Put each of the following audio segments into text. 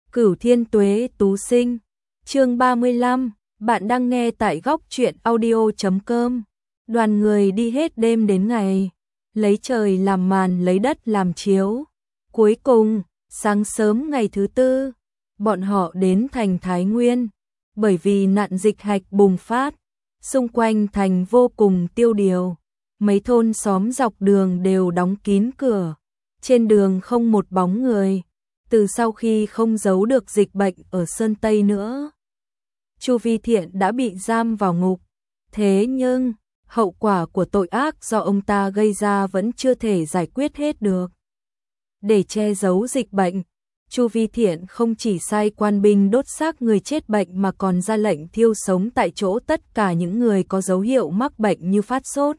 Cửu Thiên Tuế Tú Sinh, chương 35, bạn đang nghe tại góc truyện audio.com. Đoàn người đi hết đêm đến ngày, lấy trời làm màn lấy đất làm chiếu. Cuối cùng, sáng sớm ngày thứ tư, bọn họ đến thành Thái Nguyên. Bởi vì nạn dịch hạch bùng phát, xung quanh thành vô cùng tiêu điều. Mấy thôn xóm dọc đường đều đóng kín cửa, trên đường không một bóng người. Từ sau khi không giấu được dịch bệnh ở Sơn Tây nữa, Chu Vi Thiện đã bị giam vào ngục. Thế nhưng, hậu quả của tội ác do ông ta gây ra vẫn chưa thể giải quyết hết được. Để che giấu dịch bệnh, Chu Vi Thiện không chỉ sai quan binh đốt xác người chết bệnh mà còn ra lệnh thiêu sống tại chỗ tất cả những người có dấu hiệu mắc bệnh như phát sốt,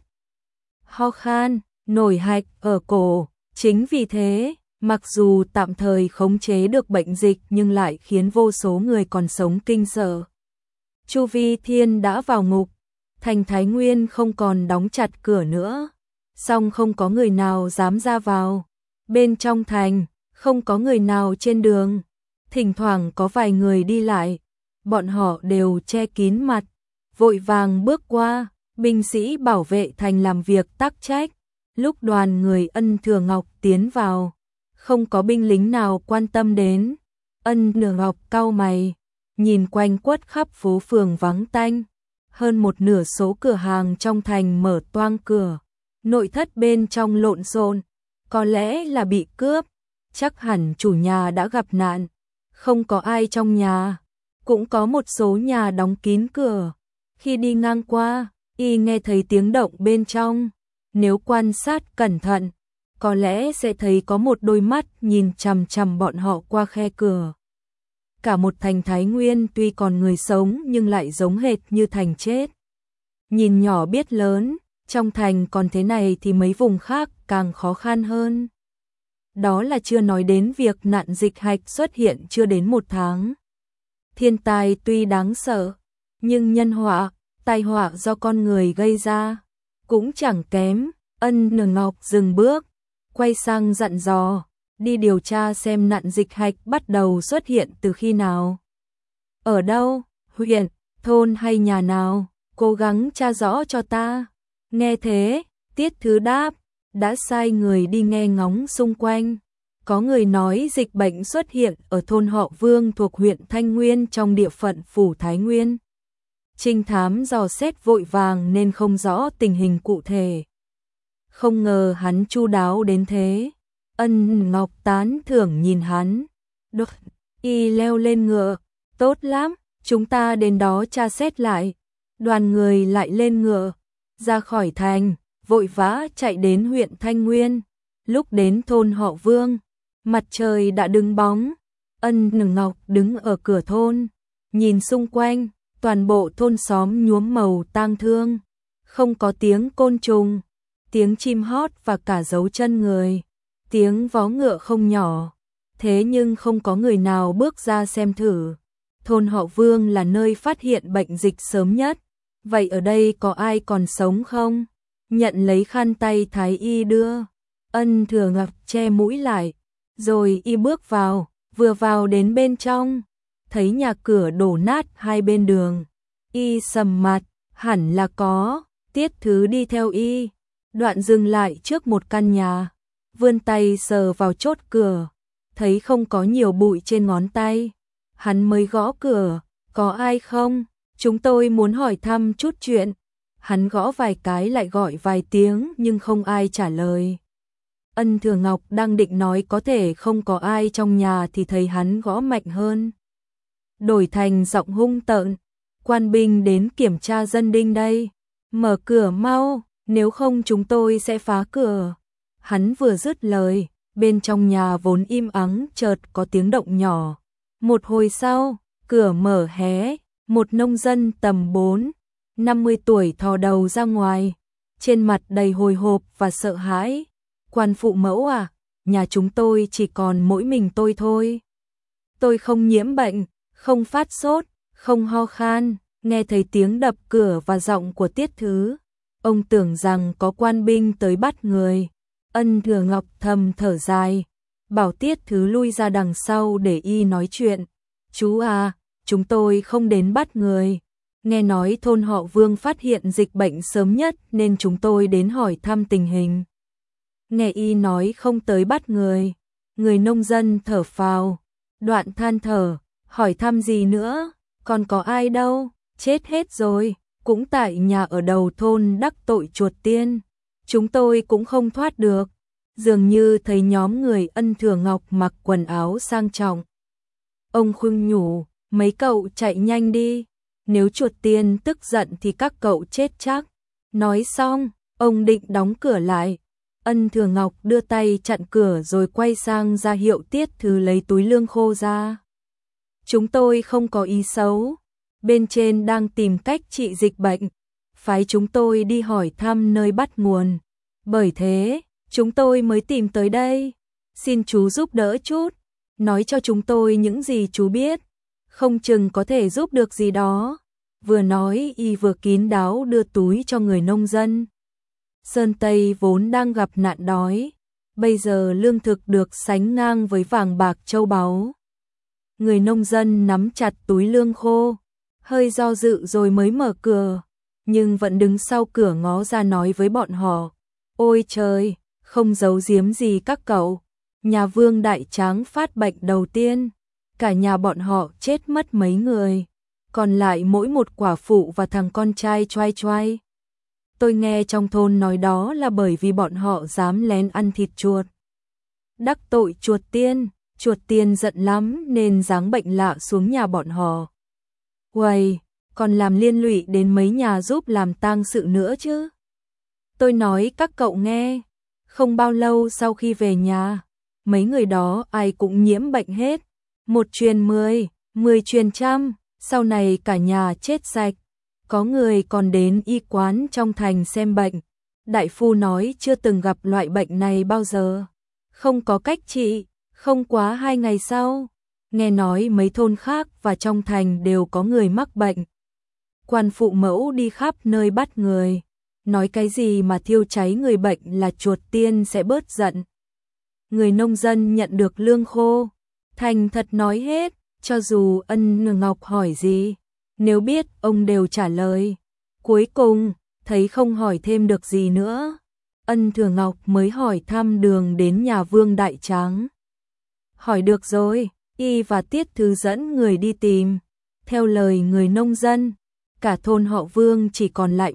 ho khan, nổi hạch ở cổ. Chính vì thế, mặc dù tạm thời khống chế được bệnh dịch nhưng lại khiến vô số người còn sống kinh sợ. Chu Vi Thiên đã vào ngục, thành Thái Nguyên không còn đóng chặt cửa nữa, song không có người nào dám ra vào. Bên trong thành, không có người nào trên đường, thỉnh thoảng có vài người đi lại, bọn họ đều che kín mặt, vội vàng bước qua. Binh sĩ bảo vệ thành làm việc tắc trách. Lúc đoàn người Ân Thừa Ngọc tiến vào, không có binh lính nào quan tâm đến. Ân Thừa Ngọc cau mày, nhìn quanh quất khắp phố phường vắng tanh. Hơn một nửa số cửa hàng trong thành mở toang cửa, nội thất bên trong lộn xộn, có lẽ là bị cướp, chắc hẳn chủ nhà đã gặp nạn. Không có ai trong nhà, cũng có một số nhà đóng kín cửa. Khi đi ngang qua, y nghe thấy tiếng động bên trong. Nếu quan sát cẩn thận, có lẽ sẽ thấy có một đôi mắt nhìn chằm chằm bọn họ qua khe cửa. Cả một thành Thái Nguyên tuy còn người sống nhưng lại giống hệt như thành chết. Nhìn nhỏ biết lớn, trong thành còn thế này thì mấy vùng khác càng khó khăn hơn. Đó là chưa nói đến việc nạn dịch hạch xuất hiện chưa đến một tháng. Thiên tai tuy đáng sợ, nhưng nhân họa, tai họa do con người gây ra cũng chẳng kém. Ân Thừa Ngọc dừng bước, quay sang dặn dò, đi điều tra xem nạn dịch hạch bắt đầu xuất hiện từ khi nào. Ở đâu, huyện, thôn hay nhà nào, cố gắng tra rõ cho ta. Nghe thế, Tiết Thứ đáp, đã sai người đi nghe ngóng xung quanh. Có người nói dịch bệnh xuất hiện ở thôn họ Vương thuộc huyện Thanh Nguyên trong địa phận phủ Thái Nguyên. Trinh thám dò xét vội vàng nên không rõ tình hình cụ thể. Không ngờ hắn chu đáo đến thế. Ân Ngọc tán thưởng nhìn hắn. Được, y leo lên ngựa. Tốt lắm, chúng ta đến đó tra xét lại. Đoàn người lại lên ngựa, ra khỏi thành, vội vã chạy đến huyện Thanh Nguyên. Lúc đến thôn họ Vương, mặt trời đã đứng bóng. Ân Ngọc đứng ở cửa thôn, nhìn xung quanh. Toàn bộ thôn xóm nhuốm màu tang thương, không có tiếng côn trùng, tiếng chim hót và cả dấu chân người, tiếng vó ngựa không nhỏ. Thế nhưng không có người nào bước ra xem thử. Thôn họ Vương là nơi phát hiện bệnh dịch sớm nhất. Vậy ở đây có ai còn sống không? Nhận lấy khăn tay thái y đưa. Ân Thừa Ngọc che mũi lại, rồi y bước vào, vừa vào đến bên trong, thấy nhà cửa đổ nát hai bên đường. Y sầm mặt, hẳn là có. Tiết Thứ đi theo y, đoạn dừng lại trước một căn nhà, vươn tay sờ vào chốt cửa, thấy không có nhiều bụi trên ngón tay. Hắn mới gõ cửa, có ai không? Chúng tôi muốn hỏi thăm chút chuyện. Hắn gõ vài cái lại gọi vài tiếng nhưng không ai trả lời. Ân Thừa Ngọc đang định nói có thể không có ai trong nhà thì thấy hắn gõ mạnh hơn, đổi thành giọng hung tợn. Quan binh đến kiểm tra dân đinh đây, mở cửa mau, nếu không chúng tôi sẽ phá cửa. Hắn vừa dứt lời, bên trong nhà vốn im ắng chợt có tiếng động nhỏ. Một hồi sau, cửa mở hé, một nông dân tầm 40-50 tuổi thò đầu ra ngoài, trên mặt đầy hồi hộp và sợ hãi. Quan phụ mẫu à, nhà chúng tôi chỉ còn mỗi mình tôi thôi. Tôi không nhiễm bệnh, không phát sốt, không ho khan. Nghe thấy tiếng đập cửa và giọng của Tiết Thứ, ông tưởng rằng có quan binh tới bắt người. Ân Thừa Ngọc thầm thở dài, bảo Tiết Thứ lui ra đằng sau để y nói chuyện. Chú à, chúng tôi không đến bắt người. Nghe nói thôn họ Vương phát hiện dịch bệnh sớm nhất nên chúng tôi đến hỏi thăm tình hình. Nghe y nói không tới bắt người. Người nông dân thở phào, đoạn than thở, hỏi thăm gì nữa, còn có ai đâu, chết hết rồi, cũng tại nhà ở đầu thôn đắc tội chuột tiên. Chúng tôi cũng không thoát được. Dường như thấy nhóm người Ân Thừa Ngọc mặc quần áo sang trọng. Ông khuyên nhủ, mấy cậu chạy nhanh đi, nếu chuột tiên tức giận thì các cậu chết chắc. Nói xong, ông định đóng cửa lại. Ân Thừa Ngọc đưa tay chặn cửa rồi quay sang ra hiệu Tiết Thứ lấy túi lương khô ra. Chúng tôi không có ý xấu, bên trên đang tìm cách trị dịch bệnh, phái chúng tôi đi hỏi thăm nơi bắt nguồn. Bởi thế, chúng tôi mới tìm tới đây. Xin chú giúp đỡ chút, nói cho chúng tôi những gì chú biết, không chừng có thể giúp được gì đó. Vừa nói y vừa kín đáo đưa túi cho người nông dân. Sơn Tây vốn đang gặp nạn đói, bây giờ lương thực được sánh ngang với vàng bạc châu báu. Người nông dân nắm chặt túi lương khô, hơi do dự rồi mới mở cửa, nhưng vẫn đứng sau cửa ngó ra nói với bọn họ. Ôi trời, không giấu giếm gì các cậu, nhà Vương Đại Tráng phát bệnh đầu tiên, cả nhà bọn họ chết mất mấy người, còn lại mỗi một quả phụ và thằng con trai choai choai. Tôi nghe trong thôn nói đó là bởi vì bọn họ dám lén ăn thịt chuột. Đắc tội chuột tiên giận lắm nên giáng bệnh lạ xuống nhà bọn họ. Uầy, còn làm liên lụy đến mấy nhà giúp làm tang sự nữa chứ. Tôi nói các cậu nghe, không bao lâu sau khi về nhà, mấy người đó ai cũng nhiễm bệnh hết. 1 truyền 10, 10 truyền trăm, sau này cả nhà chết sạch. Có người còn đến y quán trong thành xem bệnh. Đại phu nói chưa từng gặp loại bệnh này bao giờ. Không có cách trị, không quá 2 ngày sau. Nghe nói mấy thôn khác và trong thành đều có người mắc bệnh. Quan phụ mẫu đi khắp nơi bắt người. Nói cái gì mà thiêu cháy người bệnh là chuột tiên sẽ bớt giận. Người nông dân nhận được lương khô, thành thật nói hết, cho dù Ân Thừa Ngọc hỏi gì, nếu biết ông đều trả lời. Cuối cùng, thấy không hỏi thêm được gì nữa, Ân Thừa Ngọc mới hỏi thăm đường đến nhà Vương Đại Tráng. Hỏi được rồi, y và Tiết Thứ dẫn người đi tìm. Theo lời người nông dân, cả thôn họ Vương chỉ còn lại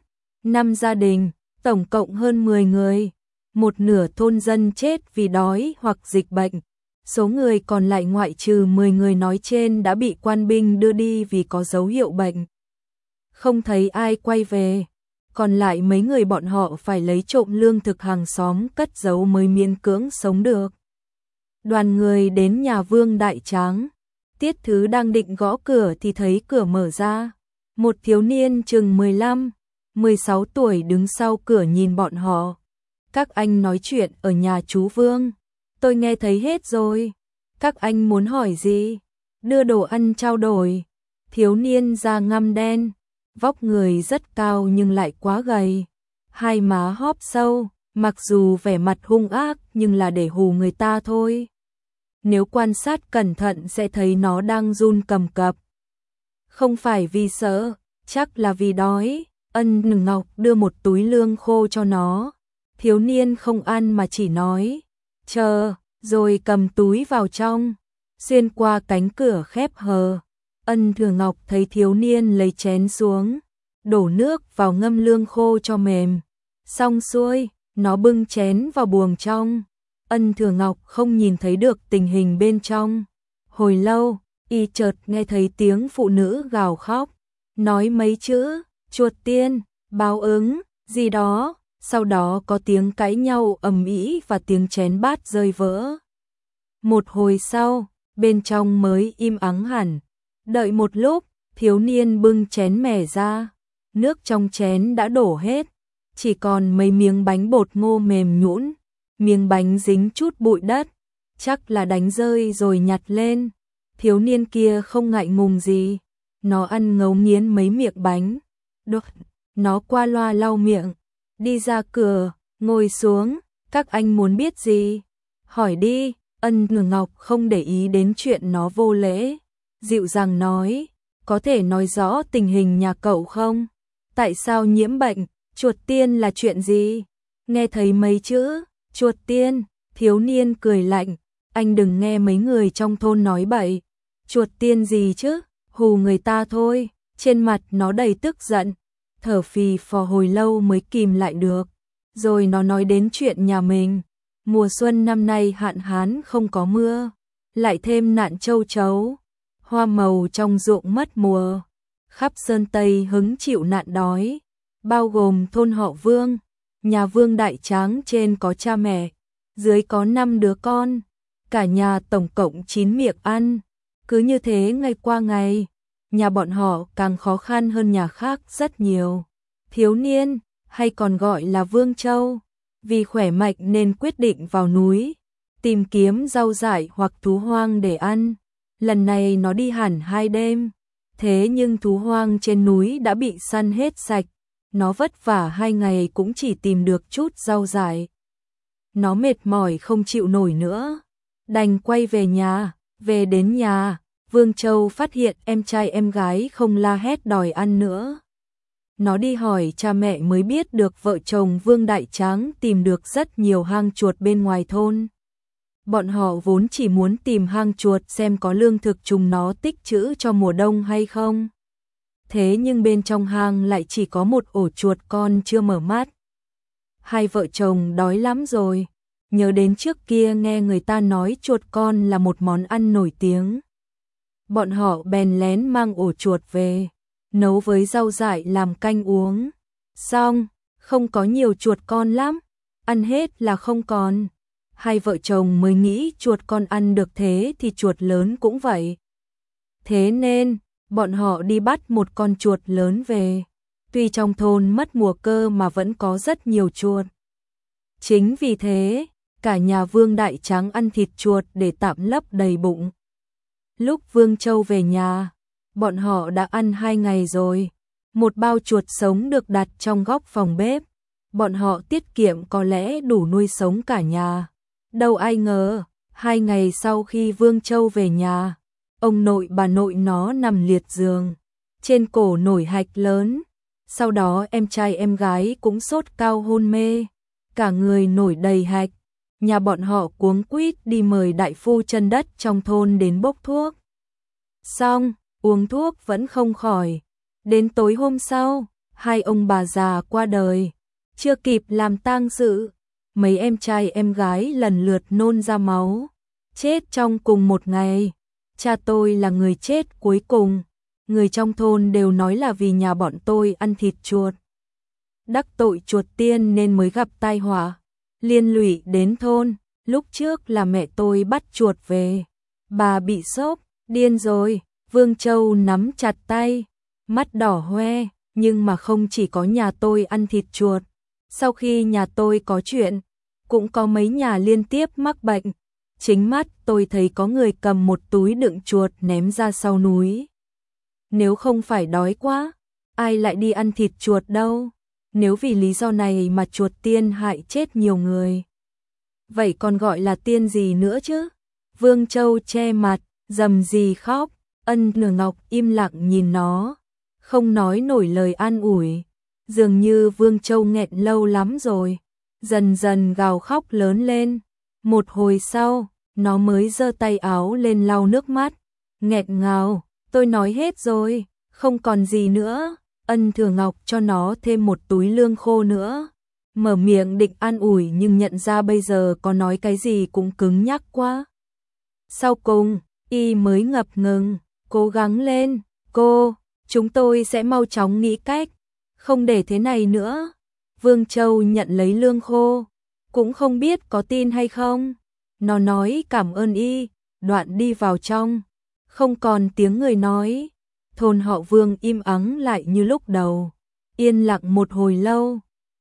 4-5 gia đình, tổng cộng hơn 10 người. Một nửa thôn dân chết vì đói hoặc dịch bệnh. Số người còn lại ngoại trừ 10 người nói trên đã bị quan binh đưa đi vì có dấu hiệu bệnh. Không thấy ai quay về, còn lại mấy người bọn họ phải lấy trộm lương thực hàng xóm cất giấu mới miễn cưỡng sống được. Đoàn người đến nhà Vương Đại Tráng, Tiết Thứ đang định gõ cửa thì thấy cửa mở ra. Một thiếu niên chừng 15-16 tuổi đứng sau cửa nhìn bọn họ. Các anh nói chuyện ở nhà chú Vương. Tôi nghe thấy hết rồi. Các anh muốn hỏi gì? Đưa đồ ăn trao đổi. Thiếu niên da ngăm đen, vóc người rất cao nhưng lại quá gầy. Hai má hóp sâu, mặc dù vẻ mặt hung ác nhưng là để hù người ta thôi. Nếu quan sát cẩn thận sẽ thấy nó đang run cầm cập. Không phải vì sợ, chắc là vì đói. Ân Thừa Ngọc đưa một túi lương khô cho nó. Thiếu niên không ăn mà chỉ nói, chờ, rồi cầm túi vào trong. Xuyên qua cánh cửa khép hờ, Ân Thừa Ngọc thấy thiếu niên lấy chén xuống, đổ nước vào ngâm lương khô cho mềm. Xong xuôi, nó bưng chén vào buồng trong. Ân Thừa Ngọc không nhìn thấy được tình hình bên trong. Hồi lâu, y chợt nghe thấy tiếng phụ nữ gào khóc, nói mấy chữ, chuột tiên, báo ứng, gì đó. Sau đó có tiếng cãi nhau ầm ĩ và tiếng chén bát rơi vỡ. Một hồi sau, bên trong mới im ắng hẳn. Đợi một lúc, thiếu niên bưng chén mẻ ra. Nước trong chén đã đổ hết, chỉ còn mấy miếng bánh bột ngô mềm nhũn. Miếng bánh dính chút bụi đất, chắc là đánh rơi rồi nhặt lên. Thiếu niên kia không ngại ngùng gì, nó ăn ngấu nghiến mấy miệng bánh. Được, nó qua loa lau miệng, đi ra cửa, ngồi xuống. Các anh muốn biết gì? Hỏi đi, Ân Ngọc không để ý đến chuyện nó vô lễ, dịu dàng nói, có thể nói rõ tình hình nhà cậu không? Tại sao nhiễm bệnh? Chuột tiên là chuyện gì? Nghe thấy mấy chữ, chuột tiên, thiếu niên cười lạnh, anh đừng nghe mấy người trong thôn nói bậy. Chuột tiên gì chứ? Hù người ta thôi. Trên mặt nó đầy tức giận, thở phì phò hồi lâu mới kìm lại được. Rồi nó nói đến chuyện nhà mình. Mùa xuân năm nay hạn hán không có mưa, lại thêm nạn châu chấu, hoa màu trong ruộng mất mùa. Khắp Sơn Tây hứng chịu nạn đói, bao gồm thôn họ Vương. Nhà Vương Đại Tráng trên có cha mẹ, dưới có 5 đứa con, cả nhà tổng cộng 9 miệng ăn. Cứ như thế ngày qua ngày, nhà bọn họ càng khó khăn hơn nhà khác rất nhiều. Thiếu niên, hay còn gọi là Vương Châu, vì khỏe mạnh nên quyết định vào núi, tìm kiếm rau dại hoặc thú hoang để ăn. Lần này nó đi hẳn 2 đêm, thế nhưng thú hoang trên núi đã bị săn hết sạch. Nó vất vả 2 ngày cũng chỉ tìm được chút rau dại. Nó mệt mỏi không chịu nổi nữa, đành quay về nhà. Về đến nhà, Vương Châu phát hiện em trai em gái không la hét đòi ăn nữa. Nó đi hỏi cha mẹ mới biết được vợ chồng Vương Đại Tráng tìm được rất nhiều hang chuột bên ngoài thôn. Bọn họ vốn chỉ muốn tìm hang chuột xem có lương thực chúng nó tích trữ cho mùa đông hay không. Thế nhưng bên trong hang lại chỉ có một ổ chuột con chưa mở mắt. Hai vợ chồng đói lắm rồi, nhớ đến trước kia nghe người ta nói chuột con là một món ăn nổi tiếng. Bọn họ bèn lén mang ổ chuột về, nấu với rau dại làm canh uống. Xong, không có nhiều chuột con lắm, ăn hết là không còn. Hai vợ chồng mới nghĩ chuột con ăn được thế thì chuột lớn cũng vậy. Thế nên, bọn họ đi bắt một con chuột lớn về. Tuy trong thôn mất mùa cơ mà vẫn có rất nhiều chuột. Chính vì thế, cả nhà Vương Đại Tráng ăn thịt chuột để tạm lấp đầy bụng. Lúc Vương Châu về nhà, bọn họ đã ăn 2 ngày rồi. Một bao chuột sống được đặt trong góc phòng bếp. Bọn họ tiết kiệm có lẽ đủ nuôi sống cả nhà. Đâu ai ngờ, 2 ngày sau khi Vương Châu về nhà, ông nội bà nội nó nằm liệt giường, trên cổ nổi hạch lớn. Sau đó em trai em gái cũng sốt cao hôn mê, cả người nổi đầy hạch. Nhà bọn họ cuống quýt đi mời đại phu chân đất trong thôn đến bốc thuốc. Xong, uống thuốc vẫn không khỏi. Đến tối hôm sau, 2 ông bà già qua đời, chưa kịp làm tang sự, mấy em trai em gái lần lượt nôn ra máu, chết trong cùng một ngày. Cha tôi là người chết cuối cùng, người trong thôn đều nói là vì nhà bọn tôi ăn thịt chuột. Đắc tội chuột tiên nên mới gặp tai họa, liên lụy đến thôn. Lúc trước là mẹ tôi bắt chuột về, bà bị sốc, điên rồi. Vương Châu nắm chặt tay, mắt đỏ hoe, nhưng mà không chỉ có nhà tôi ăn thịt chuột. Sau khi nhà tôi có chuyện, cũng có mấy nhà liên tiếp mắc bệnh. Chính mắt tôi thấy có người cầm một túi đựng chuột ném ra sau núi. Nếu không phải đói quá, ai lại đi ăn thịt chuột đâu. Nếu vì lý do này mà chuột tiên hại chết nhiều người, vậy còn gọi là tiên gì nữa chứ? Vương Châu che mặt, rầm rì khóc. Ân Ngọc im lặng nhìn nó, không nói nổi lời an ủi. Dường như Vương Châu nghẹn lâu lắm rồi, dần dần gào khóc lớn lên. Một hồi sau, nó mới giơ tay áo lên lau nước mắt, nghẹn ngào, tôi nói hết rồi, không còn gì nữa. Ân Thừa Ngọc cho nó thêm một túi lương khô nữa, mở miệng định an ủi nhưng nhận ra bây giờ có nói cái gì cũng cứng nhắc quá. Sau cùng, y mới ngập ngừng, cố gắng lên, cô, chúng tôi sẽ mau chóng nghĩ cách, không để thế này nữa. Vương Châu nhận lấy lương khô, cũng không biết có tin hay không. Nó nói cảm ơn y, đoạn đi vào trong, không còn tiếng người nói. Thôn họ Vương im ắng lại như lúc đầu, yên lặng một hồi lâu.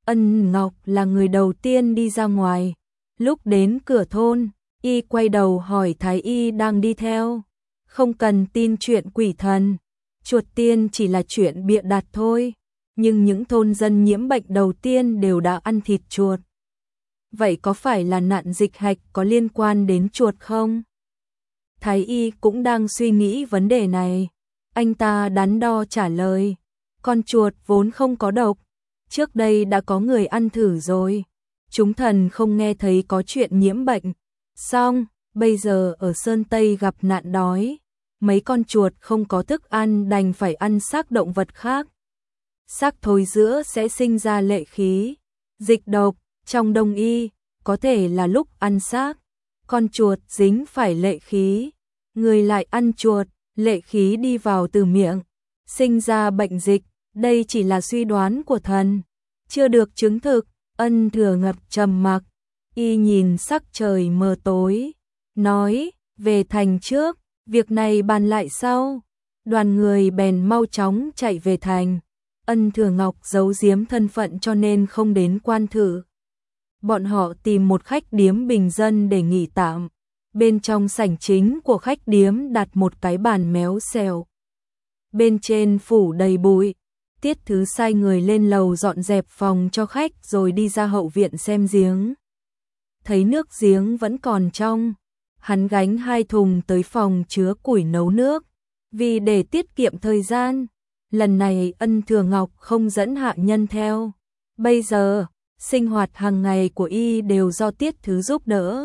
Ân Ngọc là người đầu tiên đi ra ngoài. Lúc đến cửa thôn, y quay đầu hỏi Thái y đang đi theo. Không cần tin chuyện quỷ thần, chuột tiên chỉ là chuyện bịa đặt thôi. Nhưng những thôn dân nhiễm bệnh đầu tiên đều đã ăn thịt chuột. vậy có phải là nạn dịch hạch có liên quan đến chuột không? Thái y cũng đang suy nghĩ vấn đề này. Anh ta đắn đo trả lời, con chuột vốn không có độc, trước đây đã có người ăn thử rồi. Chúng thần không nghe thấy có chuyện nhiễm bệnh. Xong, bây giờ ở Sơn Tây gặp nạn đói, mấy con chuột không có thức ăn đành phải ăn xác động vật khác. Xác thối rữa sẽ sinh ra lệ khí, dịch độc. Trong đông y, có thể là lúc ăn xác, con chuột dính phải lệ khí, người lại ăn chuột, lệ khí đi vào từ miệng, sinh ra bệnh dịch. Đây chỉ là suy đoán của thần, chưa được chứng thực. Ân Thừa Ngập trầm mặc, y nhìn sắc trời mờ tối, nói, về thành trước, việc này bàn lại sau. Đoàn người bèn mau chóng chạy về thành. Ân Thừa Ngọc giấu giếm thân phận cho nên không đến quan thử. Bọn họ tìm một khách điếm bình dân để nghỉ tạm. Bên trong sảnh chính của khách điếm đặt một cái bàn méo xèo. Bên trên phủ đầy bụi. Tiết Thứ sai người lên lầu dọn dẹp phòng cho khách rồi đi ra hậu viện xem giếng. Thấy nước giếng vẫn còn trong, hắn gánh 2 thùng tới phòng chứa củi nấu nước. Vì để tiết kiệm thời gian, lần này Ân Thừa Ngọc không dẫn hạ nhân theo. Bây giờ, sinh hoạt hàng ngày của y đều do Tiết Thứ giúp đỡ.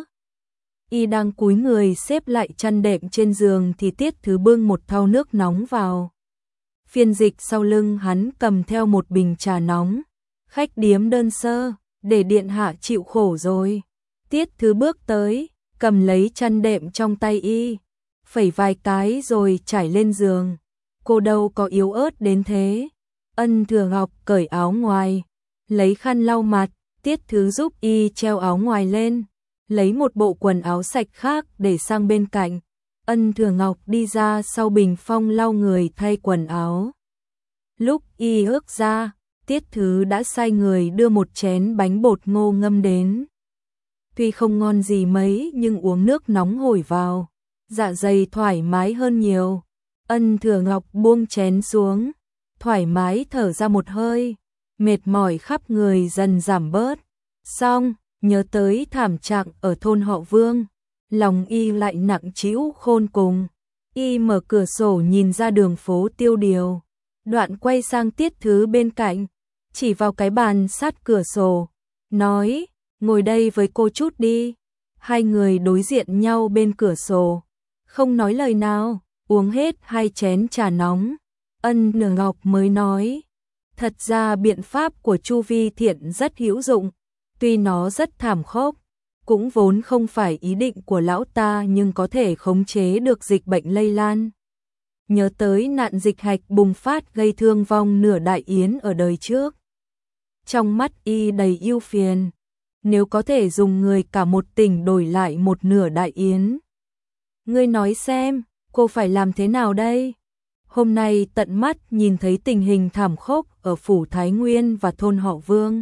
Y đang cúi người xếp lại chăn đệm trên giường thì Tiết Thứ bưng một thau nước nóng vào. Phiên Dịch sau lưng hắn cầm theo một bình trà nóng. Khách điếm đơn sơ, để điện hạ chịu khổ rồi. Tiết Thứ bước tới, cầm lấy chăn đệm trong tay y, phẩy vài cái rồi trải lên giường. Cô đâu có yếu ớt đến thế. Ân Thừa Ngọc cởi áo ngoài, lấy khăn lau mặt. Tiết Thứ giúp y treo áo ngoài lên, lấy một bộ quần áo sạch khác để sang bên cạnh. Ân Thừa Ngọc đi ra sau bình phong lau người thay quần áo. Lúc y ước ra, Tiết Thứ đã sai người đưa một chén bánh bột ngô ngâm đến. Tuy không ngon gì mấy nhưng uống nước nóng hổi vào, dạ dày thoải mái hơn nhiều. Ân Thừa Ngọc buông chén xuống, thoải mái thở ra một hơi, mệt mỏi khắp người dần giảm bớt. Xong, nhớ tới thảm trạng ở thôn họ Vương, lòng y lại nặng trĩu khôn cùng. Y mở cửa sổ nhìn ra đường phố tiêu điều, đoạn quay sang Tiết Thứ bên cạnh, chỉ vào cái bàn sát cửa sổ, nói, ngồi đây với cô chút đi. Hai người đối diện nhau bên cửa sổ, không nói lời nào, uống hết 2 chén trà nóng. Ân Thừa Ngọc mới nói, thật ra biện pháp của Chu Vi Thiện rất hữu dụng, tuy nó rất thảm khốc, cũng vốn không phải ý định của lão ta nhưng có thể khống chế được dịch bệnh lây lan. Nhớ tới nạn dịch hạch bùng phát gây thương vong nửa Đại Yến ở đời trước. Trong mắt y đầy ưu phiền, nếu có thể dùng người cả một tỉnh đổi lại một nửa Đại Yến. Ngươi nói xem, cô phải làm thế nào đây? Hôm nay tận mắt nhìn thấy tình hình thảm khốc ở phủ Thái Nguyên và thôn họ Vương.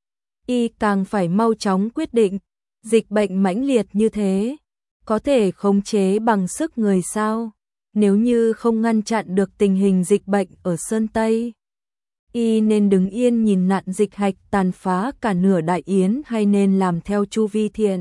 Y càng phải mau chóng quyết định, dịch bệnh mãnh liệt như thế, có thể khống chế bằng sức người sao? Nếu như không ngăn chặn được tình hình dịch bệnh ở Sơn Tây, y nên đứng yên nhìn nạn dịch hạch tàn phá cả nửa Đại Yến hay nên làm theo Chu Vi Thiện,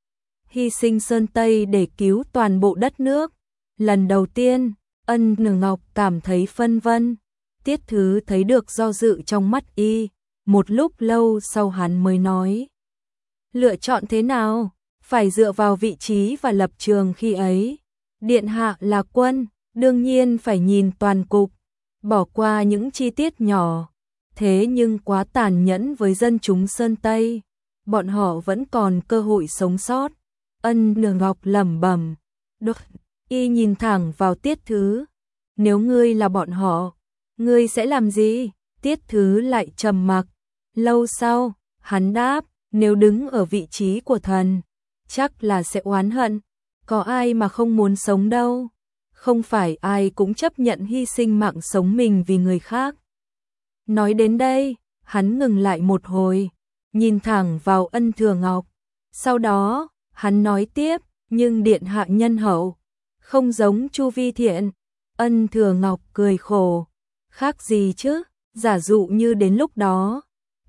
hy sinh Sơn Tây để cứu toàn bộ đất nước? Lần đầu tiên, Ân Thừa Ngọc cảm thấy phân vân. Tiết Thứ thấy được do dự trong mắt y, một lúc lâu sau hắn mới nói, lựa chọn thế nào, phải dựa vào vị trí và lập trường khi ấy. Điện hạ là quân, đương nhiên phải nhìn toàn cục, bỏ qua những chi tiết nhỏ. Thế nhưng quá tàn nhẫn với dân chúng Sơn Tây, bọn họ vẫn còn cơ hội sống sót. Ân Thừa Ngọc lẩm bẩm. Được, y nhìn thẳng vào Tiết Thứ. Nếu ngươi là bọn họ, ngươi sẽ làm gì? Tiết Thứ lại trầm mặc. Lâu sau, hắn đáp, nếu đứng ở vị trí của thần, chắc là sẽ oán hận. Có ai mà không muốn sống đâu. Không phải ai cũng chấp nhận hy sinh mạng sống mình vì người khác. Nói đến đây, hắn ngừng lại một hồi, nhìn thẳng vào Ân Thừa Ngọc. Sau đó, hắn nói tiếp, nhưng điện hạ nhân hậu, không giống Chu Vi Thiện. Ân Thừa Ngọc cười khổ, khác gì chứ, giả dụ như đến lúc đó,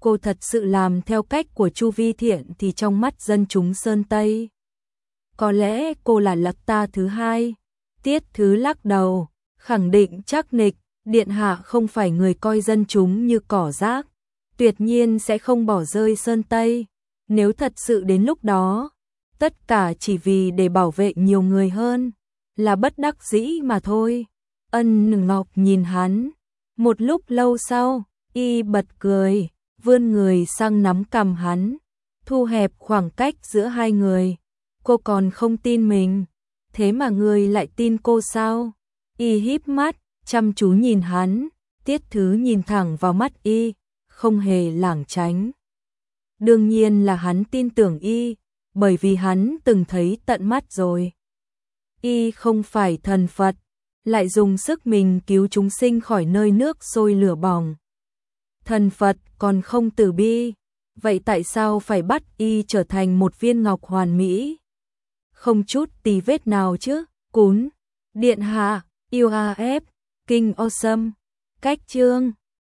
cô thật sự làm theo cách của Chu Vi Thiện thì trong mắt dân chúng Sơn Tây, có lẽ cô là Lạc Ta thứ hai. Tiết Thứ lắc đầu, khẳng định chắc nịch, điện hạ không phải người coi dân chúng như cỏ rác, tuyệt nhiên sẽ không bỏ rơi Sơn Tây. Nếu thật sự đến lúc đó, tất cả chỉ vì để bảo vệ nhiều người hơn, là bất đắc dĩ mà thôi. Ân Ngọc nhìn hắn, một lúc lâu sau, y bật cười, vươn người sang nắm cằm hắn, thu hẹp khoảng cách giữa hai người. Cô còn không tin mình, thế mà người lại tin cô sao? Y híp mắt, chăm chú nhìn hắn, Tiết Thứ nhìn thẳng vào mắt y, không hề lảng tránh. Đương nhiên là hắn tin tưởng y, bởi vì hắn từng thấy tận mắt rồi. Y không phải thần Phật, lại dùng sức mình cứu chúng sinh khỏi nơi nước sôi lửa bỏng. Thần Phật còn không từ bi, vậy tại sao phải bắt y trở thành một viên ngọc hoàn mỹ? Không chút tì vết nào chứ? Cún, điện hạ, UAF, King Awesome, cách chương